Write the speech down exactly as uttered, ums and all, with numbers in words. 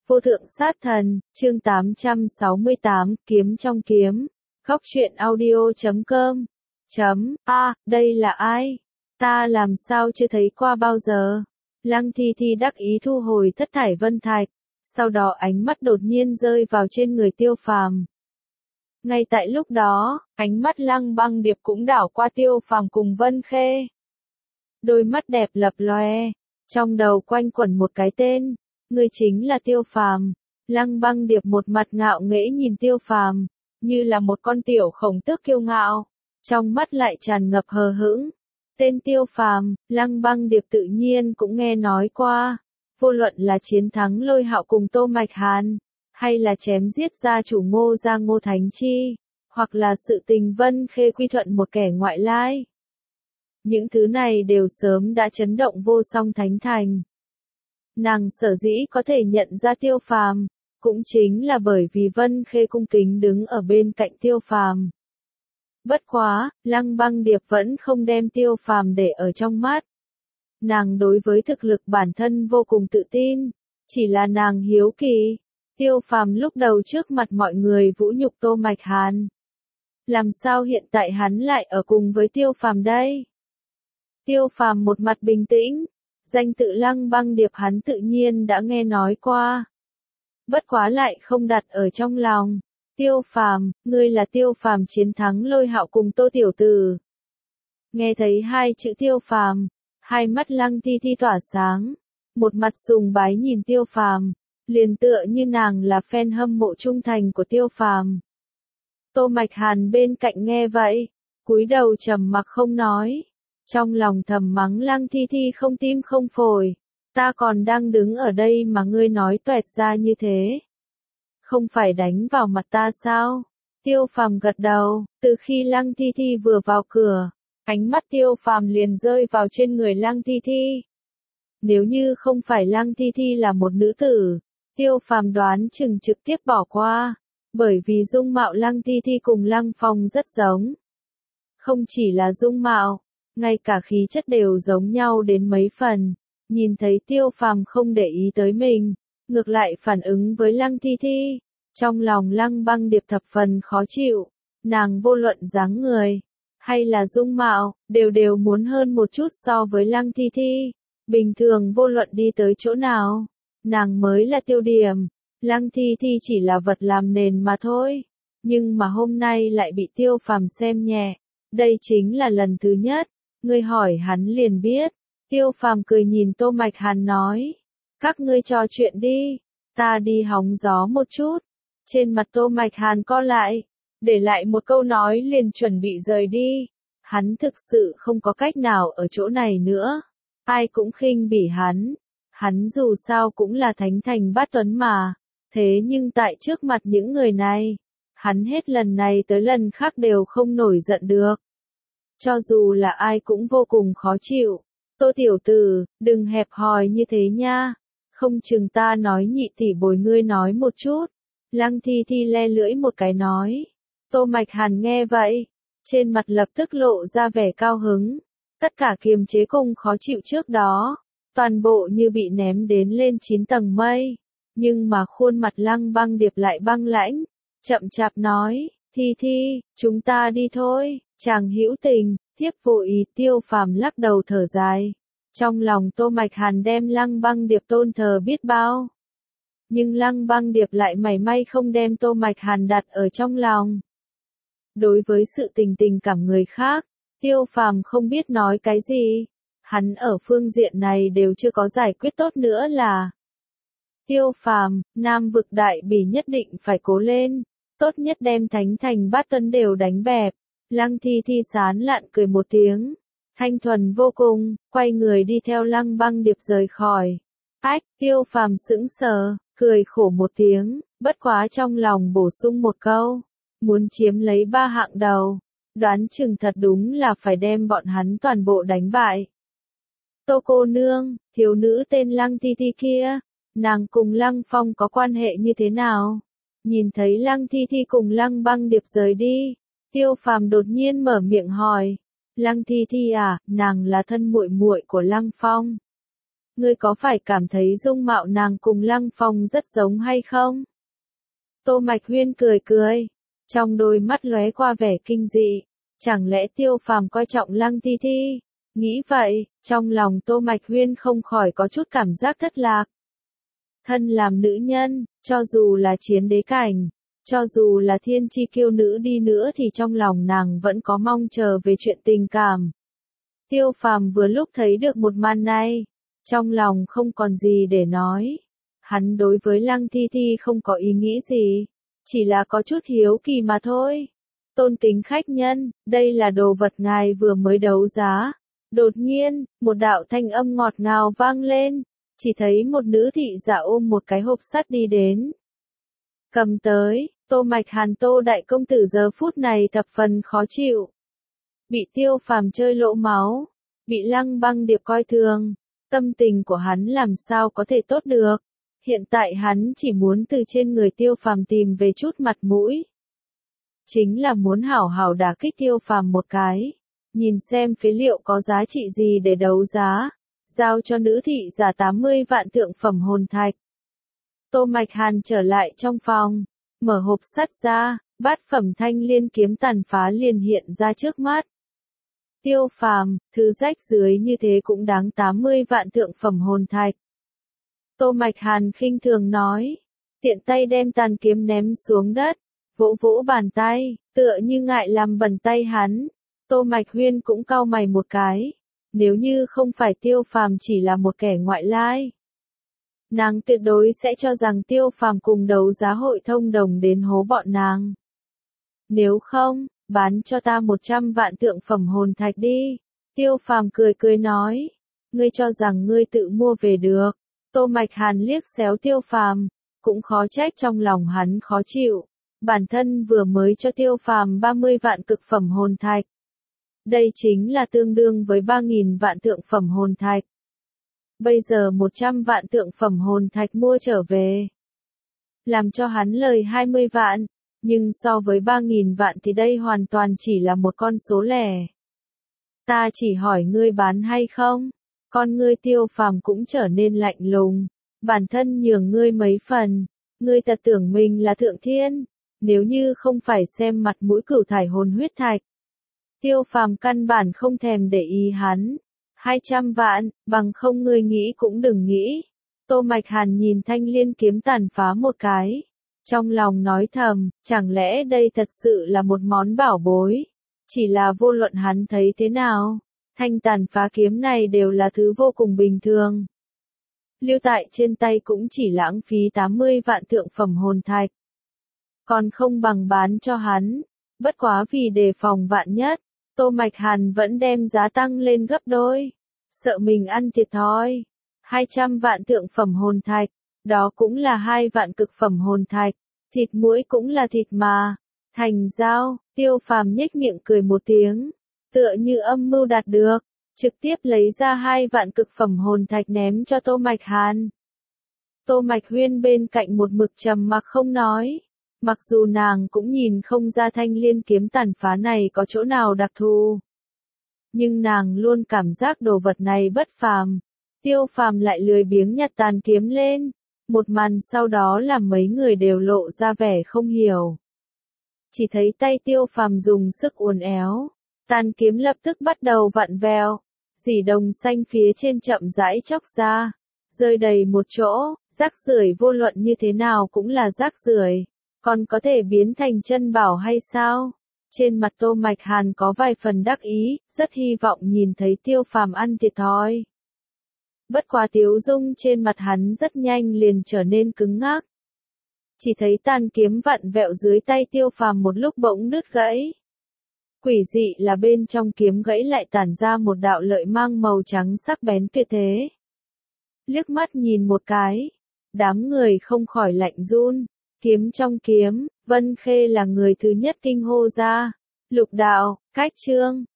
Vô thượng sát thần, chương tám trăm sáu mươi tám, kiếm trong kiếm. Góc truyện audio chấm com. Chấm, a, đây là ai? Ta làm sao chưa thấy qua bao giờ? Lăng Thi Thi đắc ý thu hồi thất thải vân thạch, sau đó ánh mắt đột nhiên rơi vào trên người Tiêu Phàm. Ngay tại lúc đó, ánh mắt Lăng Băng Điệp cũng đảo qua Tiêu Phàm cùng Vân Khê. Đôi mắt đẹp lập lòe, trong đầu quanh quẩn một cái tên. Ngươi chính là Tiêu Phàm. Lăng Băng Điệp một mặt ngạo nghễ nhìn Tiêu Phàm, như là một con tiểu khổng tước kiêu ngạo, trong mắt lại tràn ngập hờ hững. Tên Tiêu Phàm, Lăng Băng Điệp tự nhiên cũng nghe nói qua, vô luận là chiến thắng Lôi Hạo cùng Tô Mạch Hàn, hay là chém giết gia chủ Ngô gia Ngô Thánh Chi, hoặc là sự tình Vân Khê quy thuận một kẻ ngoại lai. Những thứ này đều sớm đã chấn động vô song thánh thành. Nàng sở dĩ có thể nhận ra Tiêu Phàm, cũng chính là bởi vì Vân Khê cung kính đứng ở bên cạnh Tiêu Phàm. Bất quá, Lăng Băng Điệp vẫn không đem Tiêu Phàm để ở trong mắt. Nàng đối với thực lực bản thân vô cùng tự tin, chỉ là nàng hiếu kỳ, Tiêu Phàm lúc đầu trước mặt mọi người vũ nhục Tô Mạch Hàn. Làm sao hiện tại hắn lại ở cùng với Tiêu Phàm đây? Tiêu Phàm một mặt bình tĩnh. Danh tự Lăng Băng Điệp hắn tự nhiên đã nghe nói qua. Bất quá lại không đặt ở trong lòng. Tiêu Phàm, ngươi là Tiêu Phàm chiến thắng Lôi Hạo cùng Tô tiểu tử. Nghe thấy hai chữ Tiêu Phàm, hai mắt Lăng Thi Thi tỏa sáng, một mặt sùng bái nhìn Tiêu Phàm, liền tựa như nàng là fan hâm mộ trung thành của Tiêu Phàm. Tô Mạch Hàn bên cạnh nghe vậy, cúi đầu trầm mặc không nói. Trong lòng thầm mắng Lăng Thi Thi không tim không phổi, ta còn đang đứng ở đây mà ngươi nói toẹt ra như thế. Không phải đánh vào mặt ta sao? Tiêu Phàm gật đầu, từ khi Lăng Thi Thi vừa vào cửa, ánh mắt Tiêu Phàm liền rơi vào trên người Lăng Thi Thi. Nếu như không phải Lăng Thi Thi là một nữ tử, Tiêu Phàm đoán chừng trực tiếp bỏ qua, bởi vì dung mạo Lăng Thi Thi cùng Lăng Phong rất giống. Không chỉ là dung mạo, ngay cả khí chất đều giống nhau đến mấy phần. Nhìn thấy Tiêu Phàm không để ý tới mình, ngược lại phản ứng với Lăng Thi Thi, trong lòng Lăng Băng Điệp thập phần khó chịu. Nàng vô luận dáng người hay là dung mạo, đều đều muốn hơn một chút so với Lăng Thi Thi. Bình thường vô luận đi tới chỗ nào, nàng mới là tiêu điểm, Lăng Thi Thi chỉ là vật làm nền mà thôi. Nhưng mà hôm nay lại bị Tiêu Phàm xem nhẹ, đây chính là lần thứ nhất. Ngươi hỏi hắn liền biết. Tiêu Phàm cười nhìn Tô Mạch Hàn nói. Các ngươi trò chuyện đi, ta đi hóng gió một chút. Trên mặt Tô Mạch Hàn co lại, để lại một câu nói liền chuẩn bị rời đi. Hắn thực sự không có cách nào ở chỗ này nữa. Ai cũng khinh bỉ hắn. Hắn dù sao cũng là thánh thành bát tuấn mà. Thế nhưng tại trước mặt những người này, hắn hết lần này tới lần khác đều không nổi giận được. Cho dù là ai cũng vô cùng khó chịu. Tô tiểu tử, đừng hẹp hòi như thế nha. Không chừng ta nói nhị tỷ bồi ngươi nói một chút. Lăng Thi Thi le lưỡi một cái nói. Tô Mạch Hàn nghe vậy, trên mặt lập tức lộ ra vẻ cao hứng. Tất cả kiềm chế cùng khó chịu trước đó, toàn bộ như bị ném đến lên chín tầng mây. Nhưng mà khuôn mặt Lăng Băng Điệp lại băng lãnh, chậm chạp nói. Thi Thi, chúng ta đi thôi. Chàng hữu tình, thiếp vô ý. Tiêu Phàm lắc đầu thở dài. Trong lòng Tô Mạch Hàn đem Lăng Băng Điệp tôn thờ biết bao. Nhưng Lăng Băng Điệp lại mảy may không đem Tô Mạch Hàn đặt ở trong lòng. Đối với sự tình tình cảm người khác, Tiêu Phàm không biết nói cái gì. Hắn ở phương diện này đều chưa có giải quyết tốt nữa là. Tiêu Phàm, Nam vực đại bỉ nhất định phải cố lên. Tốt nhất đem thánh thành bát tuấn đều đánh bẹp. Lăng Thi Thi sán lạn cười một tiếng, thanh thuần vô cùng, quay người đi theo Lăng Băng Điệp rời khỏi. Ách, Tiêu Phàm sững sờ, cười khổ một tiếng, bất quá trong lòng bổ sung một câu, muốn chiếm lấy ba hạng đầu, đoán chừng thật đúng là phải đem bọn hắn toàn bộ đánh bại. Tô cô nương, thiếu nữ tên Lăng Thi Thi kia, nàng cùng Lăng Phong có quan hệ như thế nào? Nhìn thấy Lăng Thi Thi cùng Lăng Băng Điệp rời đi, Tiêu Phàm đột nhiên mở miệng hỏi. Lăng Thi Thi à, nàng là thân muội muội của Lăng Phong. ngươi có phải cảm thấy dung mạo nàng cùng Lăng Phong rất giống hay không? Tô Mạch Huyên cười cười, trong đôi mắt lóe qua vẻ kinh dị, chẳng lẽ Tiêu Phàm coi trọng Lăng Thi Thi? Nghĩ vậy, trong lòng Tô Mạch Huyên không khỏi có chút cảm giác thất lạc. Thân làm nữ nhân, cho dù là chiến đế cảnh, cho dù là thiên chi kiêu nữ đi nữa thì trong lòng nàng vẫn có mong chờ về chuyện tình cảm. Tiêu Phàm vừa lúc thấy được một màn này, trong lòng không còn gì để nói. Hắn đối với Lăng Thi Thi không có ý nghĩ gì, chỉ là có chút hiếu kỳ mà thôi. Tôn kính khách nhân, đây là đồ vật ngài vừa mới đấu giá. Đột nhiên, một đạo thanh âm ngọt ngào vang lên, chỉ thấy một nữ thị giả ôm một cái hộp sắt đi đến. Cầm tới, Tô Mạch Hàn Tô đại công tử giờ phút này thập phần khó chịu. Bị Tiêu Phàm chơi lỗ máu, bị Lăng Băng Điệp coi thường, tâm tình của hắn làm sao có thể tốt được. Hiện tại hắn chỉ muốn từ trên người Tiêu Phàm tìm về chút mặt mũi. Chính là muốn hảo hảo đả kích Tiêu Phàm một cái, nhìn xem phế liệu có giá trị gì để đấu giá, giao cho nữ thị giả tám mươi vạn thượng phẩm hồn thạch. Tô Mạch Hàn trở lại trong phòng, mở hộp sắt ra, bát phẩm thanh liên kiếm tàn phá liền hiện ra trước mắt. Tiêu Phàm, thứ rách dưới như thế cũng đáng tám mươi vạn thượng phẩm hồn thạch. Tô Mạch Hàn khinh thường nói, tiện tay đem tàn kiếm ném xuống đất, vỗ vỗ bàn tay, tựa như ngại làm bẩn tay hắn. Tô Mạch Huyên cũng cau mày một cái, nếu như không phải Tiêu Phàm chỉ là một kẻ ngoại lai, nàng tuyệt đối sẽ cho rằng Tiêu Phàm cùng đấu giá hội thông đồng đến hố bọn nàng. Nếu không, bán cho ta một trăm vạn thượng phẩm hồn thạch đi. Tiêu Phàm cười cười nói, ngươi cho rằng ngươi tự mua về được. Tô Mạch Hàn liếc xéo Tiêu Phàm, cũng khó trách trong lòng hắn khó chịu. Bản thân vừa mới cho Tiêu Phàm ba mươi vạn cực phẩm hồn thạch. Đây chính là tương đương với ba nghìn vạn thượng phẩm hồn thạch. Bây giờ một trăm vạn thượng phẩm hồn thạch mua trở về, làm cho hắn lời hai mươi vạn, nhưng so với ba nghìn vạn thì đây hoàn toàn chỉ là một con số lẻ. Ta chỉ hỏi ngươi bán hay không? Con ngươi Tiêu Phàm cũng trở nên lạnh lùng, bản thân nhường ngươi mấy phần, ngươi thật tưởng mình là thượng thiên, nếu như không phải xem mặt mũi cửu thải hồn huyết thạch. Tiêu Phàm căn bản không thèm để ý hắn. hai trăm vạn, bằng không ngươi nghĩ cũng đừng nghĩ. Tô Mạch Hàn nhìn thanh liên kiếm tàn phá một cái, trong lòng nói thầm, chẳng lẽ đây thật sự là một món bảo bối? Chỉ là vô luận hắn thấy thế nào, thanh tàn phá kiếm này đều là thứ vô cùng bình thường. Lưu tại trên tay cũng chỉ lãng phí tám mươi vạn thượng phẩm hồn thạch. Còn không bằng bán cho hắn. Bất quá vì đề phòng vạn nhất, Tô Mạch Hàn vẫn đem giá tăng lên gấp đôi. Sợ mình ăn thiệt thòi. hai trăm vạn thượng phẩm hồn thạch, đó cũng là hai vạn cực phẩm hồn thạch. Thịt muỗi cũng là thịt mà. Thành giao, Tiêu Phàm nhếch miệng cười một tiếng, tựa như âm mưu đạt được, trực tiếp lấy ra hai vạn cực phẩm hồn thạch ném cho Tô Mạch Hàn. Tô Mạch Huyên bên cạnh một mực trầm mặc không nói, mặc dù nàng cũng nhìn không ra thanh liên kiếm tàn phá này có chỗ nào đặc thù, nhưng nàng luôn cảm giác đồ vật này bất phàm. Tiêu Phàm lại lười biếng nhặt tàn kiếm lên, một màn sau đó làm mấy người đều lộ ra vẻ không hiểu. Chỉ thấy tay Tiêu Phàm dùng sức uốn éo, tàn kiếm lập tức bắt đầu vặn vẹo, dỉ đồng xanh phía trên chậm rãi chóc ra, rơi đầy một chỗ, rác rưởi vô luận như thế nào cũng là rác rưởi, còn có thể biến thành chân bảo hay sao? Trên mặt Tô Mạch Hàn có vài phần đắc ý, rất hy vọng nhìn thấy Tiêu Phàm ăn thiệt thòi. Bất quá tiếu dung trên mặt hắn rất nhanh liền trở nên cứng ngắc. Chỉ thấy tàn kiếm vặn vẹo dưới tay Tiêu Phàm một lúc bỗng đứt gãy. Quỷ dị là bên trong kiếm gãy lại tản ra một đạo lợi mang màu trắng sắc bén tuyệt thế. Liếc mắt nhìn một cái, đám người không khỏi lạnh run. Kiếm trong kiếm, Vân Khê là người thứ nhất kinh hô ra. Lục đạo, cách chương.